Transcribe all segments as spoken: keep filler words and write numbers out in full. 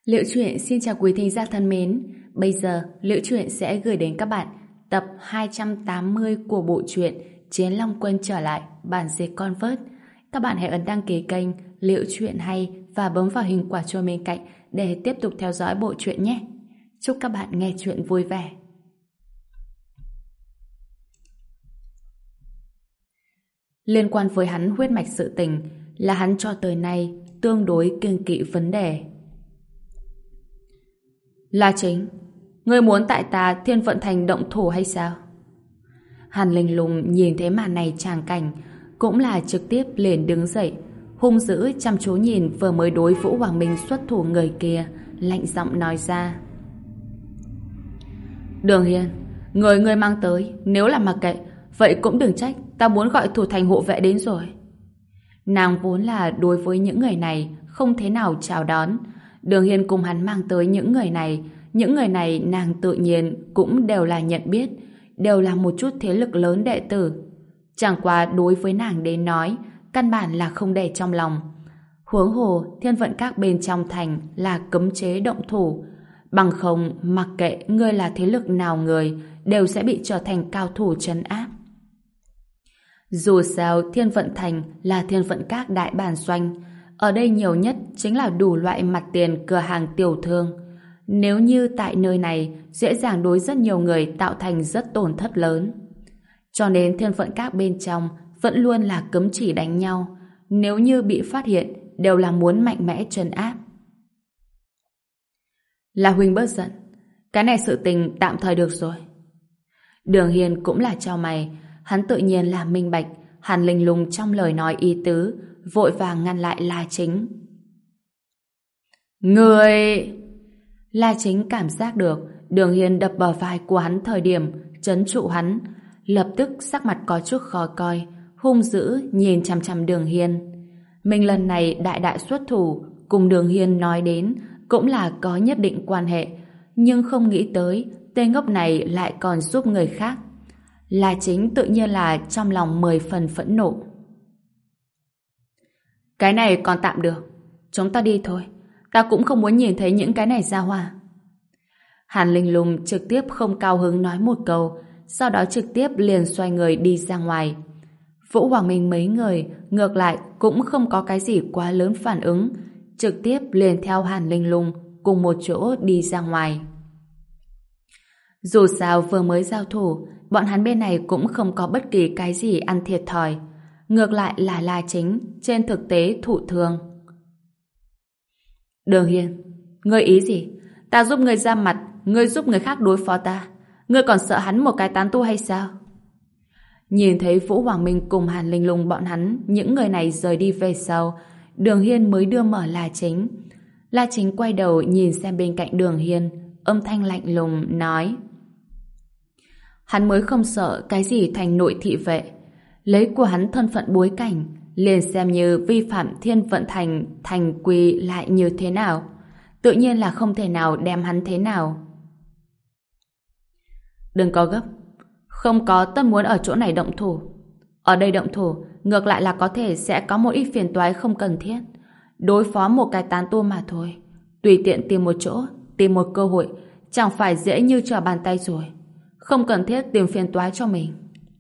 Liễu Chuyện xin chào quý thính giả thân mến. Bây giờ, Liễu Chuyện sẽ gửi đến các bạn tập hai trăm tám mươi của bộ truyện Chiến Long Quân trở lại, bản dịch Convert. Các bạn hãy ấn đăng ký kênh Liễu Chuyện hay và bấm vào hình quả chuông bên cạnh để tiếp tục theo dõi bộ truyện nhé. Chúc các bạn nghe chuyện vui vẻ. Liên quan với hắn huyết mạch sự tình là hắn cho tới nay tương đối kiêng kỵ vấn đề. La Chính, ngươi muốn tại ta Thiên Vận Thành động thủ hay sao? Hàn Linh Lung nhìn thấy màn này tràng cảnh, cũng là trực tiếp liền đứng dậy, hung dữ chăm chú nhìn vừa mới đối Vũ Hoàng Minh xuất thủ người kia, lạnh giọng nói ra. Đường Hiên, người ngươi mang tới, nếu là mặc kệ, vậy cũng đừng trách, ta muốn gọi thủ thành hộ vệ đến rồi. Nàng vốn là đối với những người này không thế nào chào đón. Đường Hiên cùng hắn mang tới những người này, những người này nàng tự nhiên cũng đều là nhận biết, đều là một chút thế lực lớn đệ tử. Chẳng qua đối với nàng đến nói, căn bản là không để trong lòng. Huống hồ, Thiên Vận Các bên trong thành là cấm chế động thủ. Bằng không, mặc kệ ngươi là thế lực nào người, đều sẽ bị trở thành cao thủ trấn áp. Dù sao, Thiên Vận Thành là Thiên Vận Các đại bản doanh. Ở đây nhiều nhất chính là đủ loại mặt tiền cửa hàng tiểu thương. Nếu như tại nơi này, dễ dàng đối rất nhiều người tạo thành rất tổn thất lớn. Cho nên Thiên Vận Các bên trong vẫn luôn là cấm chỉ đánh nhau. Nếu như bị phát hiện, đều là muốn mạnh mẽ trấn áp. Là huynh bớt giận. Cái này sự tình tạm thời được rồi. Đường Hiên cũng là cho mày. Hắn tự nhiên là minh bạch. Hàn Linh Lung trong lời nói ý tứ, vội vàng ngăn lại La Chính. Người... La Chính cảm giác được Đường Hiên đập bờ vai của hắn thời điểm trấn trụ hắn, lập tức sắc mặt có chút khó coi, hung dữ nhìn chằm chằm Đường Hiên. Mình lần này đại đại xuất thủ, cùng Đường Hiên nói đến cũng là có nhất định quan hệ, nhưng không nghĩ tới tên ngốc này lại còn giúp người khác. La Chính tự nhiên là trong lòng mười phần phẫn nộ. Cái này còn tạm được, chúng ta đi thôi, ta cũng không muốn nhìn thấy những cái này ra hoa. Hàn Linh Lung trực tiếp không cao hứng nói một câu, sau đó trực tiếp liền xoay người đi ra ngoài. Vũ Hoàng Minh mấy người ngược lại cũng không có cái gì quá lớn phản ứng, trực tiếp liền theo Hàn Linh Lung cùng một chỗ đi ra ngoài. Dù sao vừa mới giao thủ, bọn hắn bên này cũng không có bất kỳ cái gì ăn thiệt thòi. Ngược lại là La Chính trên thực tế thụ thương. Đường Hiên, ngươi ý gì? Ta giúp ngươi ra mặt, ngươi giúp người khác đối phó ta. Ngươi còn sợ hắn một cái tán tu hay sao? Nhìn thấy Vũ Hoàng Minh cùng Hàn Linh Lung bọn hắn, những người này rời đi về sau, Đường Hiên mới đưa mở La Chính. La Chính quay đầu nhìn xem bên cạnh Đường Hiên, âm thanh lạnh lùng nói: hắn mới không sợ cái gì thành nội thị vệ. Lấy của hắn thân phận bối cảnh, liền xem như vi phạm Thiên Vận Thành thành quy lại như thế nào. Tự nhiên là không thể nào đem hắn thế nào. Đừng có gấp. Không có tất muốn ở chỗ này động thủ. Ở đây động thủ, ngược lại là có thể sẽ có một ít phiền toái không cần thiết. Đối phó một cái tán tu mà thôi. Tùy tiện tìm một chỗ, tìm một cơ hội, chẳng phải dễ như trở bàn tay rồi. Không cần thiết tìm phiền toái cho mình.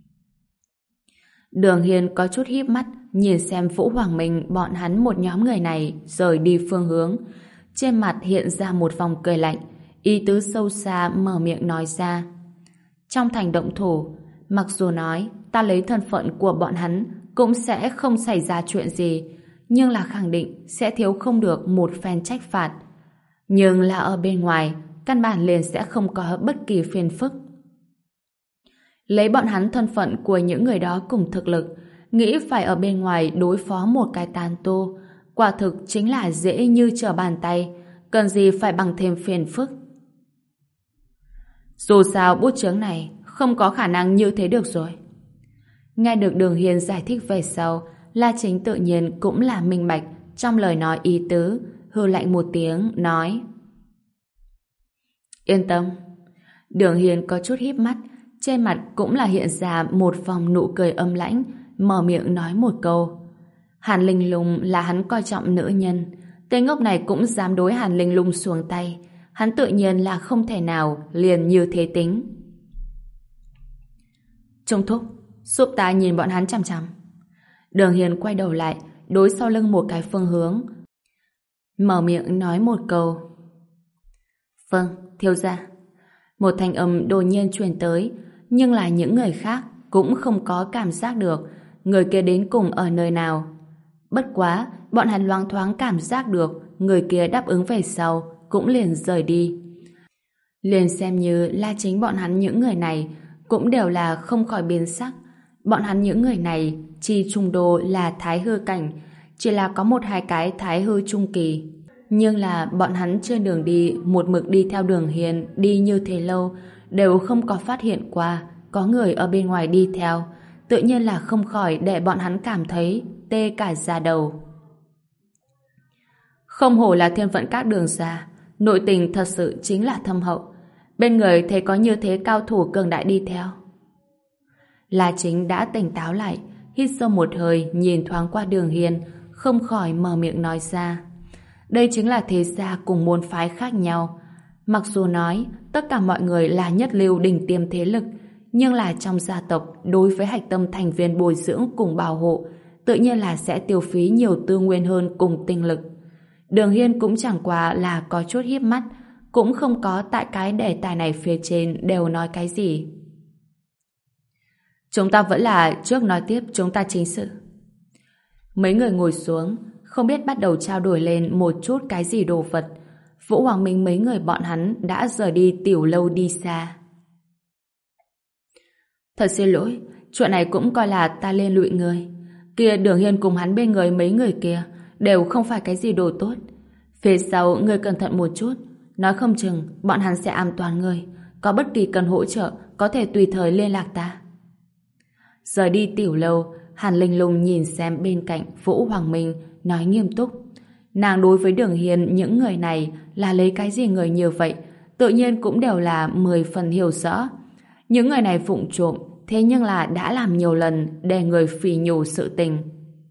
Đường Hiên có chút híp mắt nhìn xem Vũ Hoàng Minh bọn hắn một nhóm người này rời đi phương hướng. Trên mặt hiện ra một vòng cười lạnh, ý tứ sâu xa mở miệng nói ra: trong thành động thủ, mặc dù nói ta lấy thân phận của bọn hắn cũng sẽ không xảy ra chuyện gì, nhưng là khẳng định sẽ thiếu không được một phen trách phạt. Nhưng là ở bên ngoài, căn bản liền sẽ không có bất kỳ phiền phức. Lấy bọn hắn thân phận của những người đó cùng thực lực, nghĩ phải ở bên ngoài đối phó một cái tán tu, quả thực chính là dễ như trở bàn tay, cần gì phải bằng thêm phiền phức. Dù sao bút chướng này không có khả năng như thế được rồi. Nghe được Đường Hiên giải thích về sau, La Chính tự nhiên cũng là minh bạch trong lời nói ý tứ, hừ lạnh một tiếng nói: yên tâm. Đường Hiên có chút híp mắt, trên mặt cũng là hiện ra một vòng nụ cười âm lãnh, mở miệng nói một câu. Hàn Linh Lung là hắn coi trọng nữ nhân, Tên ngốc này cũng dám đối Hàn Linh Lung xuồng tay. Hắn tự nhiên là không thể nào liền như thế tính. Trung thúc, giúp ta nhìn bọn hắn chằm chằm. Đường Hiên quay đầu lại, đối sau lưng một cái phương hướng. Mở miệng nói một câu. Vâng, thiếu gia. Một thanh âm đột nhiên truyền tới, nhưng là những người khác cũng không có cảm giác được người kia đến cùng ở nơi nào. Bất quá, bọn hắn loáng thoáng cảm giác được người kia đáp ứng về sau cũng liền rời đi. Liền xem như là chính bọn hắn những người này cũng đều là không khỏi biến sắc. Bọn hắn những người này chi trung đô là thái hư cảnh, chỉ là có một hai cái thái hư trung kỳ. Nhưng là bọn hắn trên đường đi một mực đi theo Đường Hiên đi như thế lâu đều không có phát hiện qua có người ở bên ngoài đi theo, tự nhiên là không khỏi để bọn hắn cảm thấy tê cả da đầu. Không hổ là thiên phận các đường gia, nội tình thật sự chính là thâm hậu. Bên người thấy có như thế cao thủ cường đại đi theo. La Chính đã tỉnh táo lại, hít sâu một hơi nhìn thoáng qua Đường Hiên, không khỏi mở miệng nói ra. Đây chính là thế gia cùng môn phái khác nhau. Mặc dù nói tất cả mọi người là nhất lưu đỉnh tiêm thế lực, nhưng là trong gia tộc đối với hạch tâm thành viên bồi dưỡng cùng bảo hộ, tự nhiên là sẽ tiêu phí nhiều tư nguyên hơn cùng tinh lực. Đường Hiên cũng chẳng qua là có chút hiếp mắt, cũng không có tại cái đề tài này phía trên đều nói cái gì. Chúng ta vẫn là trước nói tiếp chúng ta chính sự. Mấy người ngồi xuống, không biết bắt đầu trao đổi lên một chút cái gì đồ vật. Vũ Hoàng Minh mấy người bọn hắn đã rời đi tiểu lâu đi xa. Thật xin lỗi, chuyện này cũng coi là ta liên lụy người. Kia Đường Hiên cùng hắn bên người mấy người kia đều không phải cái gì đồ tốt. Phía sau người cẩn thận một chút, nói không chừng bọn hắn sẽ an toàn người. Có bất kỳ cần hỗ trợ có thể tùy thời liên lạc ta. Rời đi tiểu lâu, Hàn Linh Lung nhìn xem bên cạnh Vũ Hoàng Minh nói nghiêm túc. Nàng đối với Đường Hiên những người này là lấy cái gì người như vậy, tự nhiên cũng đều là mười phần hiểu rõ. Những người này vụng trộm, thế nhưng là đã làm nhiều lần để người phỉ nhổ sự tình.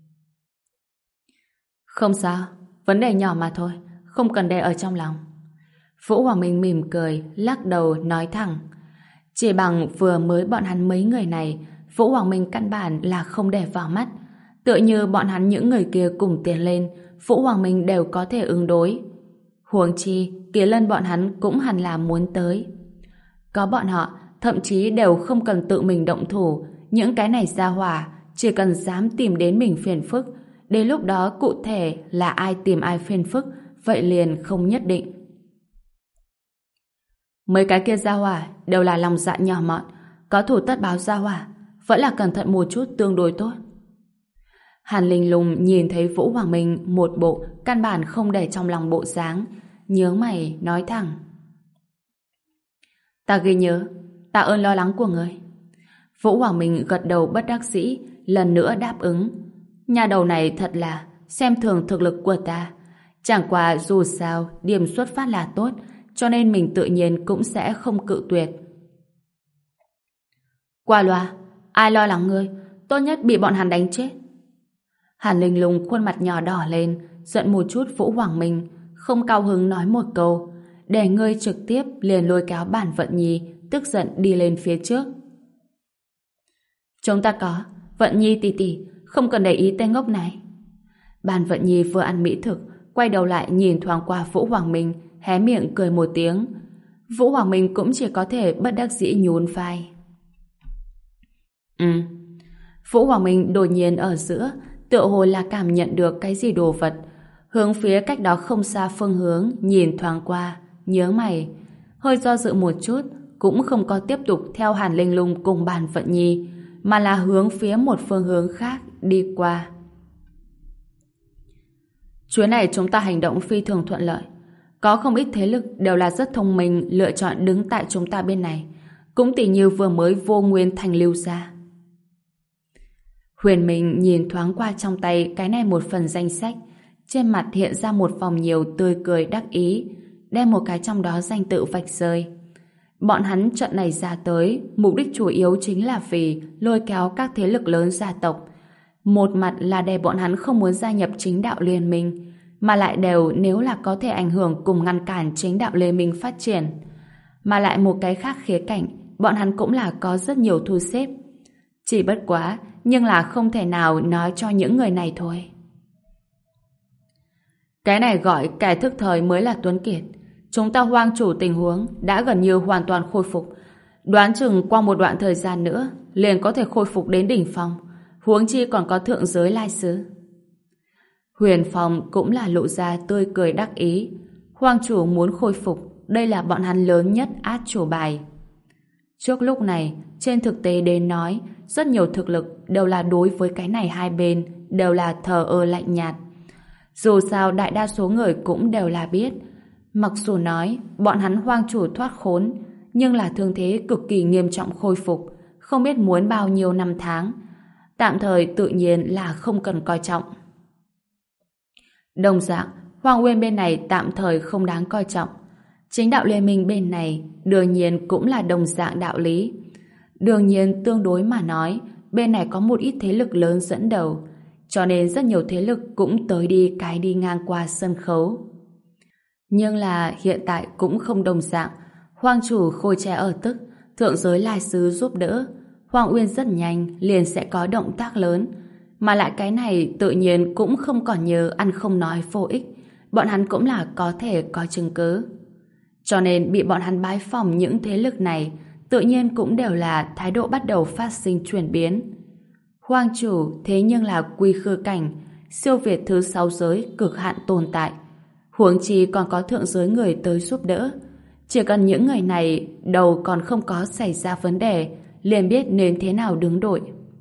Không sao, vấn đề nhỏ mà thôi, không cần để ở trong lòng. Vũ Hoàng Minh mỉm cười, lắc đầu nói thẳng. Chỉ bằng vừa mới bọn hắn mấy người này, Vũ Hoàng Minh căn bản là không để vào mắt. Tựa như bọn hắn những người kia cùng tiến lên, Vũ Hoàng Minh đều có thể ứng đối. Huống chi, Kỳ Lân bọn hắn cũng hẳn là muốn tới. Có bọn họ, thậm chí đều không cần tự mình động thủ, những cái này ra hỏa, chỉ cần dám tìm đến mình phiền phức. Đến lúc đó cụ thể là ai tìm ai phiền phức, vậy liền không nhất định. Mấy cái kia ra hỏa đều là lòng dạ nhỏ mọn, có thủ tất báo ra hỏa, vẫn là cẩn thận một chút tương đối tốt. Hàn Linh Lung nhìn thấy Vũ Hoàng Minh một bộ căn bản không để trong lòng bộ dáng, nhướng mày nói thẳng. Ta ghi nhớ, tạ ơn lo lắng của người. Vũ Hoàng Minh gật đầu bất đắc dĩ, lần nữa đáp ứng. Nhà đầu này thật là xem thường thực lực của ta. Chẳng qua dù sao điểm xuất phát là tốt, cho nên mình tự nhiên cũng sẽ không cự tuyệt. Qua loa, ai lo lắng ngươi, tốt nhất bị bọn hắn đánh chết. Hàn Linh Lung khuôn mặt nhỏ đỏ lên, giận một chút Vũ Hoàng Minh, không cao hứng nói một câu, để ngươi trực tiếp liền lôi kéo Bản Vận Nhi, tức giận đi lên phía trước. Chúng ta có, Vận Nhi tỷ tỷ, không cần để ý tên ngốc này. Bản Vận Nhi vừa ăn mỹ thực, quay đầu lại nhìn thoáng qua Vũ Hoàng Minh, hé miệng cười một tiếng. Vũ Hoàng Minh cũng chỉ có thể bất đắc dĩ nhún vai. Ừ. Vũ Hoàng Minh đột nhiên ở giữa, tựa hồ là cảm nhận được cái gì đồ vật, hướng phía cách đó không xa phương hướng nhìn thoáng qua, nhớ mày, hơi do dự một chút, cũng không có tiếp tục theo Hàn Linh Lung cùng Bản Vận Nhi, mà là hướng phía một phương hướng khác đi qua. Chuyến này chúng ta hành động phi thường thuận lợi, có không ít thế lực đều là rất thông minh lựa chọn đứng tại chúng ta bên này, cũng tỉ như vừa mới Vô Nguyên Thành lưu ra. Huyền Minh nhìn thoáng qua trong tay cái này một phần danh sách, trên mặt hiện ra một vòng nhiều tươi cười đắc ý, đem một cái trong đó danh tự vạch rơi. Bọn hắn trận này ra tới, mục đích chủ yếu chính là vì lôi kéo các thế lực lớn gia tộc. Một mặt là để bọn hắn không muốn gia nhập chính đạo liên minh, mà lại đều nếu là có thể ảnh hưởng cùng ngăn cản chính đạo Lê Minh phát triển. Mà lại một cái khác khía cạnh, bọn hắn cũng là có rất nhiều thu xếp. Chỉ bất quá, nhưng là không thể nào nói cho những người này thôi. Cái này gọi kẻ thức thời mới là tuấn kiệt. Chúng ta hoang chủ tình huống đã gần như hoàn toàn khôi phục. Đoán chừng qua một đoạn thời gian nữa liền có thể khôi phục đến đỉnh phong. Huống chi còn có thượng giới lai sứ. Huyền Phong cũng là lộ ra tươi cười đắc ý. Hoang chủ muốn khôi phục, đây là bọn hắn lớn nhất át chủ bài. Trước lúc này, trên thực tế đến nói, rất nhiều thực lực đều là đối với cái này hai bên, đều là thờ ơ lạnh nhạt. Dù sao đại đa số người cũng đều là biết. Mặc dù nói, bọn hắn hoang chủ thoát khốn, nhưng là thương thế cực kỳ nghiêm trọng khôi phục, không biết muốn bao nhiêu năm tháng. Tạm thời tự nhiên là không cần coi trọng. Đồng dạng, Hoàng Nguyên bên này tạm thời không đáng coi trọng. Chính đạo Liên minh bên này đương nhiên cũng là đồng dạng đạo lý. Đương nhiên tương đối mà nói, bên này có một ít thế lực lớn dẫn đầu, cho nên rất nhiều thế lực cũng tới đi cái đi ngang qua sân khấu. Nhưng là hiện tại cũng không đồng dạng. Hoàng chủ khôi trẻ ở tức, thượng giới lai sứ giúp đỡ, Hoàng Uyên rất nhanh liền sẽ có động tác lớn. Mà lại cái này tự nhiên cũng không còn nhớ ăn không nói vô ích. Bọn hắn cũng là có thể có chứng cứ. Cho nên bị bọn hắn bái phỏng những thế lực này tự nhiên cũng đều là thái độ bắt đầu phát sinh chuyển biến. Hoàng chủ thế nhưng là quy khư cảnh, siêu việt thứ sáu giới cực hạn tồn tại. Huống chi còn có thượng giới người tới giúp đỡ. Chỉ cần những người này đầu còn không có xảy ra vấn đề, liền biết nên thế nào đứng đội.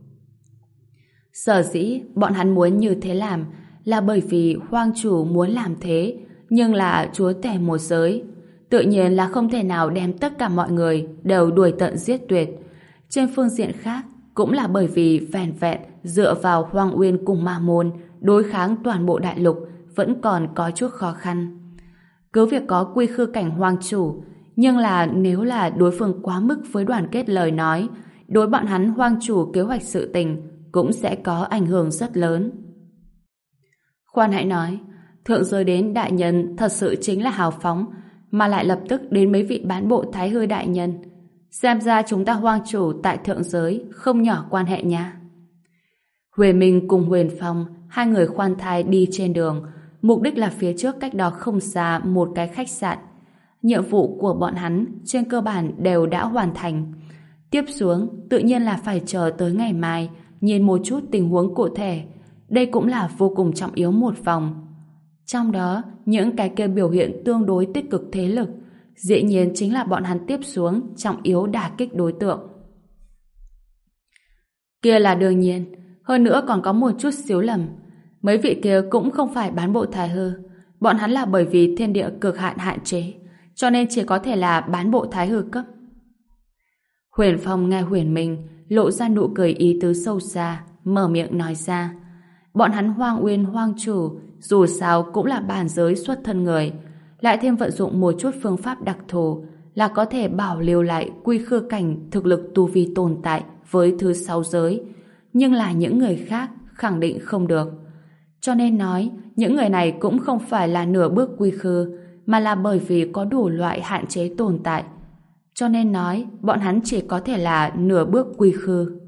Sở dĩ bọn hắn muốn như thế làm là bởi vì Hoang chủ muốn làm thế, nhưng là chúa tể một giới. Tự nhiên là không thể nào đem tất cả mọi người đều đuổi tận giết tuyệt. Trên phương diện khác, cũng là bởi vì vẻn vẹn dựa vào Hoang Uyên cùng Ma Môn đối kháng toàn bộ đại lục vẫn còn có chút khó khăn. Cứ việc có quy khư cảnh Hoàng chủ, nhưng là nếu là đối phương quá mức với đoàn kết lời nói, đối bọn hắn Hoàng chủ kế hoạch sự tình cũng sẽ có ảnh hưởng rất lớn. Khoan hãy nói, thượng giới đến đại nhân thật sự chính là hào phóng, mà lại lập tức đến mấy vị bán bộ thái hư đại nhân. Xem ra chúng ta Hoàng chủ tại thượng giới không nhỏ quan hệ nha. Huyền Minh cùng Huyền Phong, hai người khoan thai đi trên đường, mục đích là phía trước cách đó không xa một cái khách sạn. Nhiệm vụ của bọn hắn trên cơ bản đều đã hoàn thành. Tiếp xuống, tự nhiên là phải chờ tới ngày mai, nhìn một chút tình huống cụ thể. Đây cũng là vô cùng trọng yếu một vòng. Trong đó, những cái kia biểu hiện tương đối tích cực thế lực, dĩ nhiên chính là bọn hắn tiếp xuống trọng yếu đả kích đối tượng. Kia là đương nhiên, hơn nữa còn có một chút xíu lầm. Mấy vị kia cũng không phải bán bộ thái hư, bọn hắn là bởi vì thiên địa cực hạn hạn chế, cho nên chỉ có thể là bán bộ thái hư cấp. Huyền Phong nghe Huyền Minh lộ ra nụ cười ý tứ sâu xa, mở miệng nói ra. Bọn hắn Hoàng Uyên Hoàng chủ dù sao cũng là bản giới xuất thân người, lại thêm vận dụng một chút phương pháp đặc thù là có thể bảo lưu lại quy khư cảnh thực lực tu vi tồn tại với thứ sáu giới, nhưng là những người khác khẳng định không được. Cho nên nói, những người này cũng không phải là nửa bước quy khư, mà là bởi vì có đủ loại hạn chế tồn tại. Cho nên nói, bọn hắn chỉ có thể là nửa bước quy khư.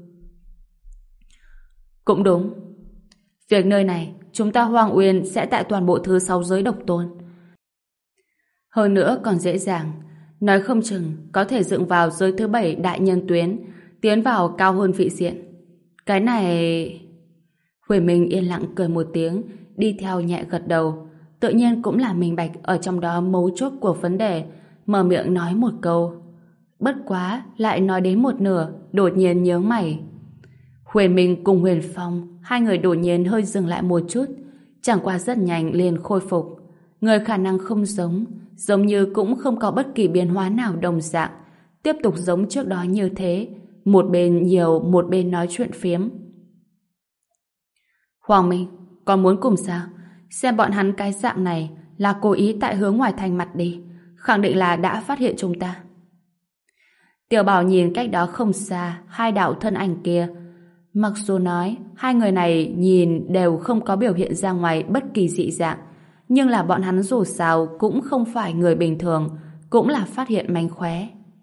Cũng đúng. Việc nơi này, chúng ta Hoàng Uyên sẽ tại toàn bộ thứ sáu giới độc tôn. Hơn nữa còn dễ dàng, nói không chừng có thể dựng vào giới thứ bảy đại nhân tuyến, tiến vào cao hơn vị diện. Cái này... Huyền Minh yên lặng cười một tiếng, đi theo nhẹ gật đầu. Tự nhiên cũng là minh bạch ở trong đó mấu chốt của vấn đề, mở miệng nói một câu. Bất quá, lại nói đến một nửa, đột nhiên nhướng mày. Huyền Minh cùng Huyền Phong, hai người đột nhiên hơi dừng lại một chút, chẳng qua rất nhanh liền khôi phục. Người khả năng không giống, giống như cũng không có bất kỳ biến hóa nào đồng dạng, tiếp tục giống trước đó như thế, một bên nhiều, một bên nói chuyện phiếm. Hoàng Minh, còn muốn cùng sao? Xem bọn hắn cái dạng này là cố ý tại hướng ngoài thành mặt đi, khẳng định là đã phát hiện chúng ta. Tiểu Bảo nhìn cách đó không xa hai đạo thân ảnh kia. Mặc dù nói hai người này nhìn đều không có biểu hiện ra ngoài bất kỳ dị dạng, nhưng là bọn hắn dù sao cũng không phải người bình thường, cũng là phát hiện mánh khóe.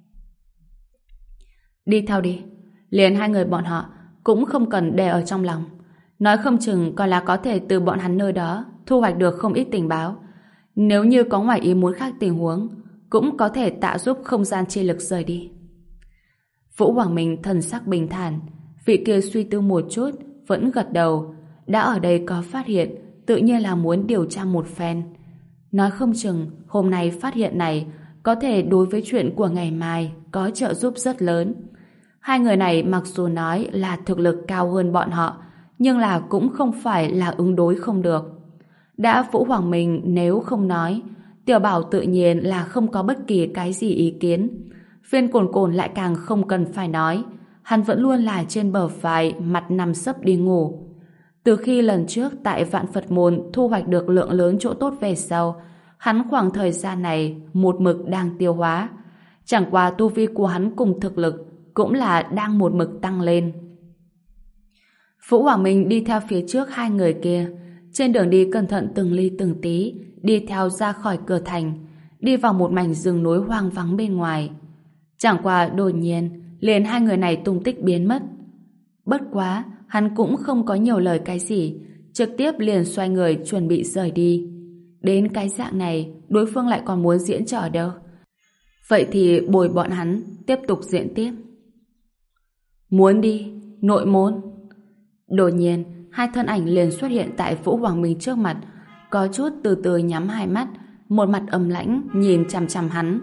Đi theo đi, liền hai người bọn họ cũng không cần để ở trong lòng. Nói không chừng còn là có thể từ bọn hắn nơi đó thu hoạch được không ít tình báo. Nếu như có ngoài ý muốn khác tình huống, cũng có thể tạo giúp không gian chi lực rời đi. Vũ Hoàng Minh thần sắc bình thản, vị kia suy tư một chút, vẫn gật đầu. Đã ở đây có phát hiện, tự nhiên là muốn điều tra một phen. Nói không chừng hôm nay phát hiện này có thể đối với chuyện của ngày mai có trợ giúp rất lớn. Hai người này mặc dù nói là thực lực cao hơn bọn họ, nhưng là cũng không phải là ứng đối không được. Đã Vũ Hoàng Minh nếu không nói, Tiểu Bảo tự nhiên là không có bất kỳ cái gì ý kiến. Viên Cồn Cồn lại càng không cần phải nói, hắn vẫn luôn là trên bờ vai, mặt nằm sấp đi ngủ. Từ khi lần trước tại Vạn Phật Môn thu hoạch được lượng lớn chỗ tốt về sau, hắn khoảng thời gian này một mực đang tiêu hóa. Chẳng qua tu vi của hắn cùng thực lực cũng là đang một mực tăng lên. Vũ Hoàng Minh đi theo phía trước hai người kia, trên đường đi cẩn thận từng ly từng tí, đi theo ra khỏi cửa thành, đi vào một mảnh rừng núi hoang vắng bên ngoài. Chẳng qua đột nhiên, liền hai người này tung tích biến mất. Bất quá, hắn cũng không có nhiều lời cái gì, trực tiếp liền xoay người chuẩn bị rời đi. Đến cái dạng này, đối phương lại còn muốn diễn trò đâu. Vậy thì bồi bọn hắn tiếp tục diễn tiếp. Muốn đi, nội môn. Đột nhiên, hai thân ảnh liền xuất hiện tại Vũ Hoàng Minh trước mặt, có chút từ từ nhắm hai mắt, một mặt âm lãnh nhìn chằm chằm hắn.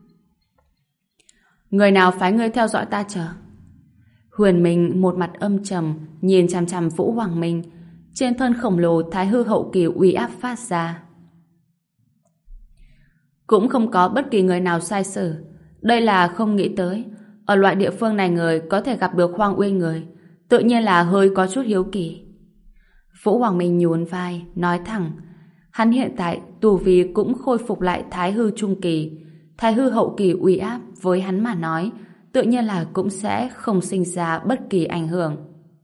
Người nào phái ngươi theo dõi ta chờ? Huyền Minh một mặt âm trầm nhìn chằm chằm Vũ Hoàng Minh, trên thân khổng lồ thái hư hậu kỳ uy áp phát ra. Cũng không có bất kỳ người nào sai sử. Đây là không nghĩ tới ở loại địa phương này người có thể gặp được Hoang Uy người, tự nhiên là hơi có chút hiếu kỳ. Vũ Hoàng Minh nhún vai nói thẳng, hắn hiện tại tu vi cũng khôi phục lại thái hư trung kỳ, thái hư hậu kỳ uy áp với hắn mà nói tự nhiên là cũng sẽ không sinh ra bất kỳ ảnh hưởng.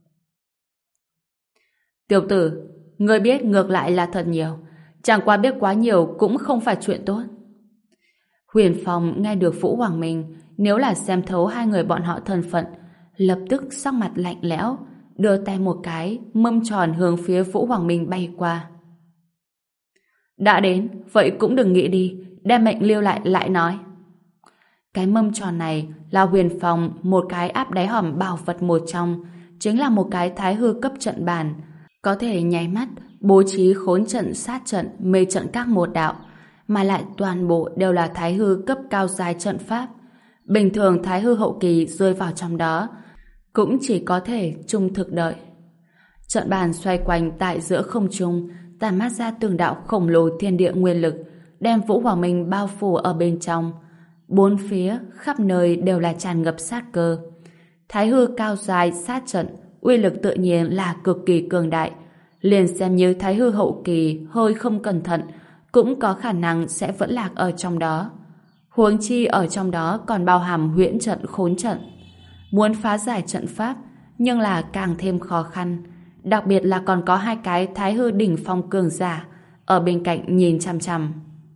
Tiểu tử, ngươi biết ngược lại là thật nhiều, chẳng qua biết quá nhiều cũng không phải chuyện tốt. Huyền Phong nghe được Vũ Hoàng Minh nếu là xem thấu hai người bọn họ thân phận, lập tức sắc mặt lạnh lẽo, đưa tay một cái, mâm tròn hướng phía Vũ Hoàng Minh bay qua. Đã đến, vậy cũng đừng nghĩ đi, đem mệnh lưu lại lại nói. Cái mâm tròn này là Huyền Phong một cái áp đáy hòm bảo vật một trong, chính là một cái thái hư cấp trận bàn, có thể nháy mắt bố trí khốn trận, sát trận, mê trận các một đạo, mà lại toàn bộ đều là thái hư cấp cao giai trận pháp. Bình thường thái hư hậu kỳ rơi vào trong đó cũng chỉ có thể trung thực đợi. Trận bàn xoay quanh tại giữa không trung, tản mát ra từng đạo khổng lồ thiên địa nguyên lực, đem Vũ Hoàng Minh bao phủ ở bên trong. Bốn phía khắp nơi đều là tràn ngập sát cơ. Thái hư cao giai sát trận uy lực tự nhiên là cực kỳ cường đại, liền xem như thái hư hậu kỳ hơi không cẩn thận cũng có khả năng sẽ vẫn lạc ở trong đó. Huống chi ở trong đó còn bao hàm huyễn trận, khốn trận. Muốn phá giải trận pháp nhưng là càng thêm khó khăn, đặc biệt là còn có hai cái thái hư đỉnh phong cường giả ở bên cạnh nhìn chằm chằm.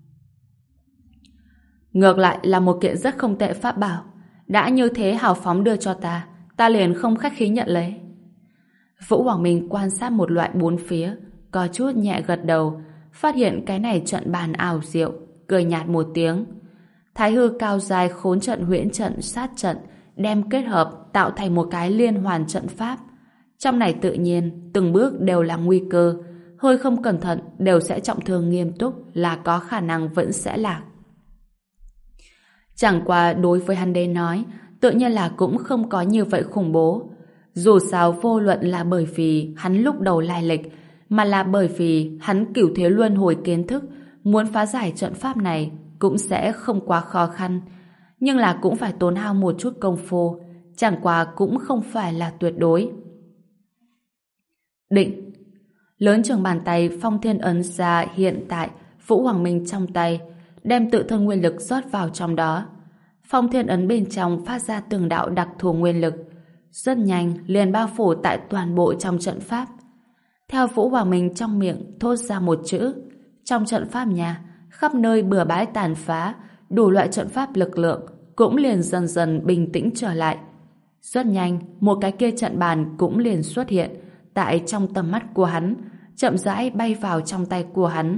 Ngược lại là một kiện rất không tệ pháp bảo, đã như thế hào phóng đưa cho ta, ta liền không khách khí nhận lấy. Vũ Hoàng Minh quan sát một loại bốn phía, có chút nhẹ gật đầu, phát hiện cái này trận bàn ảo diệu, cười nhạt một tiếng. Thái hư cao dài khốn trận, huyễn trận, sát trận đem kết hợp tạo thành một cái liên hoàn trận pháp. Trong này tự nhiên từng bước đều là nguy cơ, hơi không cẩn thận đều sẽ trọng thương nghiêm túc, là có khả năng vẫn sẽ lạc. Chẳng qua đối với hắn đến nói, tự nhiên là cũng không có như vậy khủng bố. Dù sao vô luận là bởi vì hắn lúc đầu lai lịch, mà là bởi vì hắn cửu thế luân hồi kiến thức, muốn phá giải trận pháp này cũng sẽ không quá khó khăn. Nhưng là cũng phải tốn hao một chút công phu, chẳng qua cũng không phải là tuyệt đối. Định. Lớn chừng bàn tay Phong Thiên Ấn ra hiện tại Vũ Hoàng Minh trong tay, đem tự thân nguyên lực rót vào trong đó. Phong Thiên Ấn bên trong phát ra từng đạo đặc thù nguyên lực, rất nhanh liền bao phủ tại toàn bộ trong trận pháp. Theo Vũ Hoàng Minh trong miệng thốt ra một chữ, Trong trận pháp nhà, khắp nơi bừa bãi tàn phá, đủ loại trận pháp lực lượng cũng liền dần dần bình tĩnh trở lại. Rất nhanh, một cái kia trận bàn cũng liền xuất hiện tại trong tầm mắt của hắn, chậm rãi bay vào trong tay của hắn.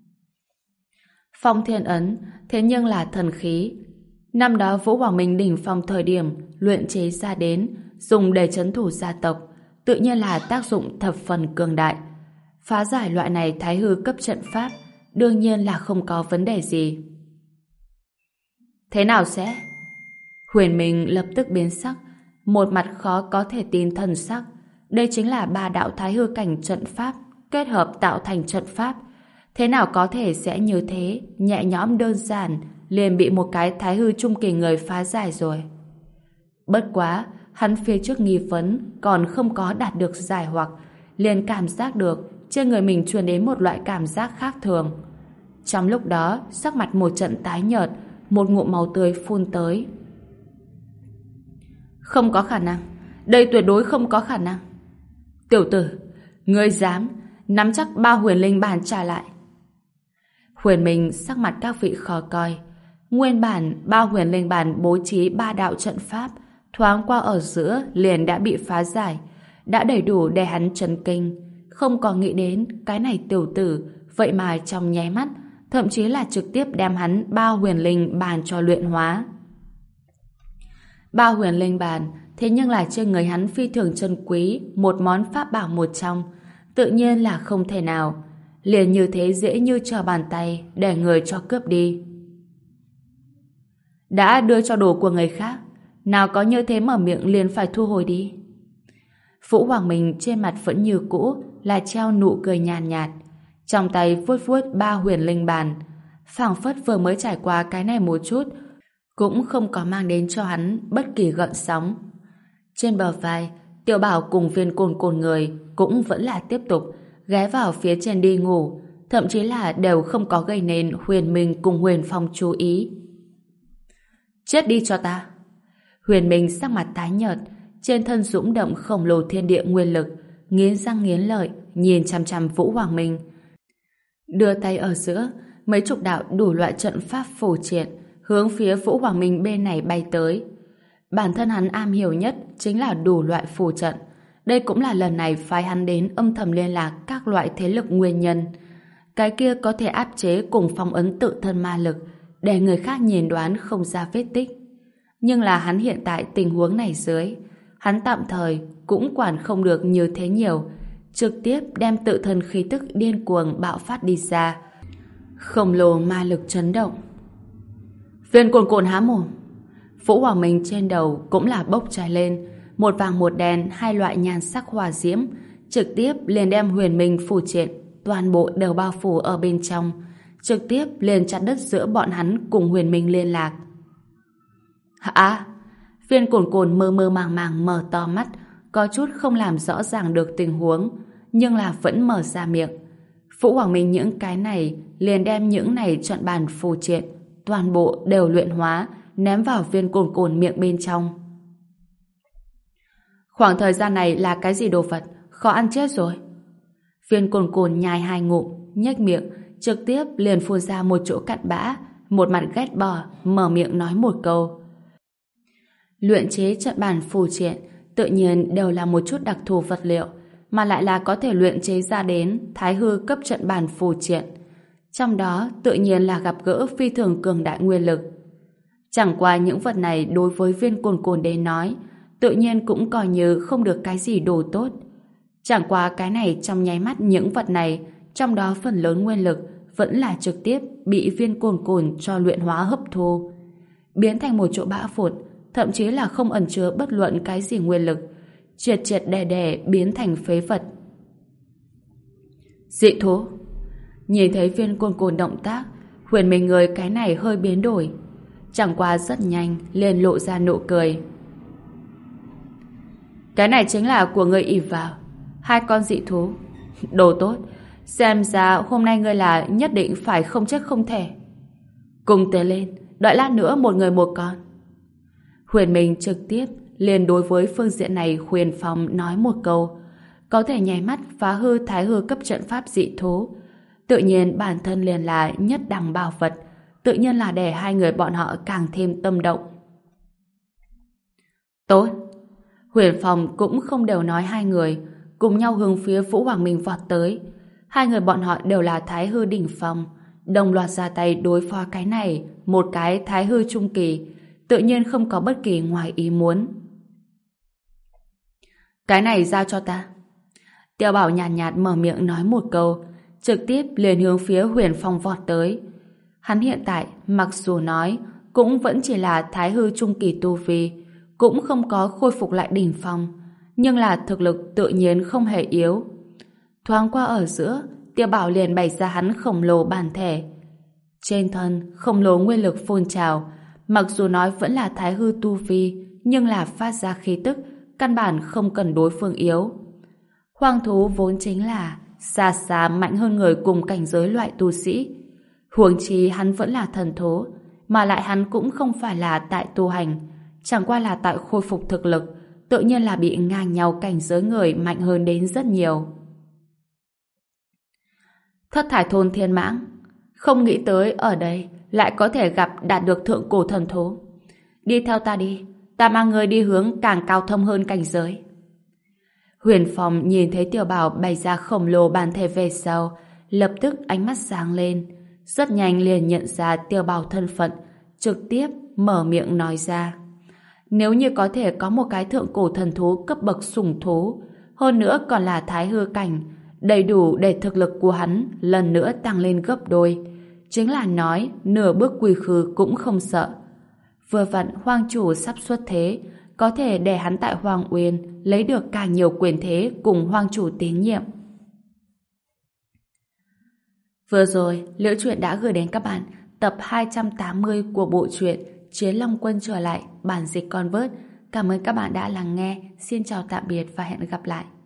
Phong Thiên Ấn thế nhưng là thần khí. Năm đó Vũ Hoàng Minh đỉnh phong thời điểm luyện chế ra đến, dùng để trấn thủ gia tộc, tự nhiên là tác dụng thập phần cường đại. Phá giải loại này thái hư cấp trận pháp đương nhiên là không có vấn đề gì. Thế nào sẽ? Huyền Minh lập tức biến sắc, một mặt khó có thể tin thần sắc. Đây chính là ba đạo thái hư cảnh trận pháp kết hợp tạo thành trận pháp. Thế nào có thể sẽ như thế, nhẹ nhõm đơn giản, liền bị một cái thái hư trung kỳ người phá giải rồi. Bất quá, hắn phía trước nghi vấn còn không có đạt được giải hoặc, liền cảm giác được trên người mình truyền đến một loại cảm giác khác thường. Trong lúc đó, sắc mặt một trận tái nhợt, một ngụm máu tươi phun tới. Không có khả năng, đây tuyệt đối không có khả năng. Tiểu tử, ngươi dám nắm chắc ba huyền linh bàn trả lại. Huyền Minh sắc mặt các vị khó coi. Nguyên bản ba huyền linh bàn bố trí ba đạo trận pháp, thoáng qua ở giữa liền đã bị phá giải, đã đầy đủ để hắn chấn kinh. Không có nghĩ đến cái này tiểu tử vậy mà trong nháy mắt, thậm chí là trực tiếp đem hắn ba huyền linh bàn cho luyện hóa. Ba huyền linh bàn thế nhưng là trên người hắn phi thường chân quý, một món pháp bảo một trong, tự nhiên là không thể nào liền như thế dễ như trở bàn tay để người cho cướp đi. Đã đưa cho đồ của người khác, nào có như thế mở miệng liền phải thu hồi đi. Vũ Hoàng Minh trên mặt vẫn như cũ là treo nụ cười nhàn nhạt, trong tay vuốt vuốt ba huyền linh bàn, phảng phất vừa mới trải qua cái này một chút, cũng không có mang đến cho hắn bất kỳ gợn sóng. Trên bờ vai, Tiểu Bảo cùng Viên Côn Côn người cũng vẫn là tiếp tục ghé vào phía trên đi ngủ, thậm chí là đều không có gây nên Huyền Minh cùng Huyền Phong chú ý. Chết đi cho ta! Huyền Minh sắc mặt tái nhợt, trên thân dũng động khổng lồ thiên địa nguyên lực, nghiến răng nghiến lợi nhìn chằm chằm Vũ Hoàng Minh. Đưa tay ở giữa, mấy chục đạo đủ loại trận pháp phù triện hướng phía Vũ Hoàng Minh bên này bay tới. Bản thân hắn am hiểu nhất chính là đủ loại phù trận. Đây cũng là lần này phái hắn đến âm thầm liên lạc các loại thế lực nguyên nhân. Cái kia có thể áp chế cùng phong ấn tự thân ma lực, để người khác nhìn đoán không ra vết tích. Nhưng là hắn hiện tại tình huống này dưới, hắn tạm thời cũng quản không được như thế nhiều, trực tiếp đem tự thân khí tức điên cuồng bạo phát đi ra. Khổng lồ ma lực chấn động. Viên Côn Côn há mồm. Vũ Hoàng Minh trên đầu cũng là bốc cháy lên, một vàng một đen, hai loại nhan sắc hỏa diễm, trực tiếp liền đem Huyền Minh phù triện toàn bộ đều bao phủ ở bên trong, trực tiếp liền chặt đứt giữa bọn hắn cùng Huyền Minh liên lạc. Hả? Viên Côn Côn mơ mơ màng màng mở to mắt, có chút không làm rõ ràng được tình huống, nhưng là vẫn mở ra miệng. Vũ Hoàng Minh những cái này liền đem những này trận bàn phù triện toàn bộ đều luyện hóa, ném vào Viên Côn Côn miệng bên trong. Khoảng thời gian này là cái gì đồ vật, khó ăn chết rồi. Viên Côn Côn nhai hai ngụm, nhếch miệng, trực tiếp liền phun ra một chỗ cặn bã, một mặt ghét bỏ, mở miệng nói một câu. Luyện chế trận bàn phù triện tự nhiên đều là một chút đặc thù vật liệu, mà lại là có thể luyện chế ra đến thái hư cấp trận bàn phù triện. Trong đó tự nhiên là gặp gỡ phi thường cường đại nguyên lực. Chẳng qua những vật này đối với Viên Côn Côn đến nói, tự nhiên cũng coi như không được cái gì đồ tốt. Chẳng qua cái này trong nháy mắt những vật này, trong đó phần lớn nguyên lực vẫn là trực tiếp bị Viên Côn Côn cho luyện hóa hấp thu, biến thành một chỗ bã phụt, thậm chí là không ẩn chứa bất luận cái gì nguyên lực, triệt triệt đè đè biến thành phế vật. Dị thú. Nhìn thấy Viên Côn Côn động tác, Huyền Minh người cái này hơi biến đổi, chẳng qua rất nhanh liền lộ ra nụ cười. Cái này chính là của người ỷ vào hai con dị thú. Đồ tốt, xem ra hôm nay ngươi là nhất định phải không chết không thể. Cùng tiến lên, đợi lát nữa một người một con. Huyền Minh trực tiếp liền đối với phương diện này Huyền Phong nói một câu, có thể nháy mắt phá hư thái hư cấp trận pháp dị thú. Tự nhiên bản thân liền là nhất đẳng bảo vật, tự nhiên là để hai người bọn họ càng thêm tâm động. Tốt. Huyền Phong cũng không đều nói hai người, cùng nhau hướng phía Vũ Hoàng Minh vọt tới. Hai người bọn họ đều là Thái Hư đỉnh phong, đồng loạt ra tay đối phó cái này, một cái Thái Hư trung kỳ, tự nhiên không có bất kỳ ngoài ý muốn. Cái này giao cho ta. Tiêu Bảo nhàn nhạt, nhạt mở miệng nói một câu, trực tiếp liền hướng phía Huyền Phong vọt tới. Hắn hiện tại, mặc dù nói, cũng vẫn chỉ là Thái Hư trung kỳ tu vi, cũng không có khôi phục lại đỉnh phong, nhưng là thực lực tự nhiên không hề yếu. Thoáng qua ở giữa, Tiêu Bảo liền bày ra hắn khổng lồ bản thể. Trên thân, khổng lồ nguyên lực phun trào, mặc dù nói vẫn là Thái Hư tu vi, nhưng là phát ra khí tức, căn bản không cần đối phương yếu. Hoang thú vốn chính là xa xa mạnh hơn người cùng cảnh giới loại tu sĩ. Huống chi hắn vẫn là thần thú, mà lại hắn cũng không phải là tại tu hành, chẳng qua là tại khôi phục thực lực, tự nhiên là bị ngang nhau cảnh giới người mạnh hơn đến rất nhiều. Thất thải thôn thiên mãng, không nghĩ tới ở đây lại có thể gặp đạt được thượng cổ thần thú. Đi theo ta đi, ta mang người đi hướng càng cao thâm hơn cảnh giới. Huyền Phong nhìn thấy Tiểu Bảo bày ra khổng lồ bản thể về sau, lập tức ánh mắt sáng lên, rất nhanh liền nhận ra Tiểu Bảo thân phận, trực tiếp mở miệng nói ra. Nếu như có thể có một cái thượng cổ thần thú cấp bậc sủng thú, hơn nữa còn là Thái Hư cảnh, đầy đủ để thực lực của hắn lần nữa tăng lên gấp đôi, chính là nói nửa bước quy khư cũng không sợ. Vừa vặn Hoang chủ sắp xuất thế, có thể để hắn tại Hoàng Uyên lấy được càng nhiều quyền thế cùng Hoang chủ tín nhiệm. Vừa rồi, Liễu Chuyện đã gửi đến các bạn tập hai trăm tám mươi của bộ truyện Chiến Long Quân trở lại, bản dịch Convert. Cảm ơn các bạn đã lắng nghe. Xin chào tạm biệt và hẹn gặp lại.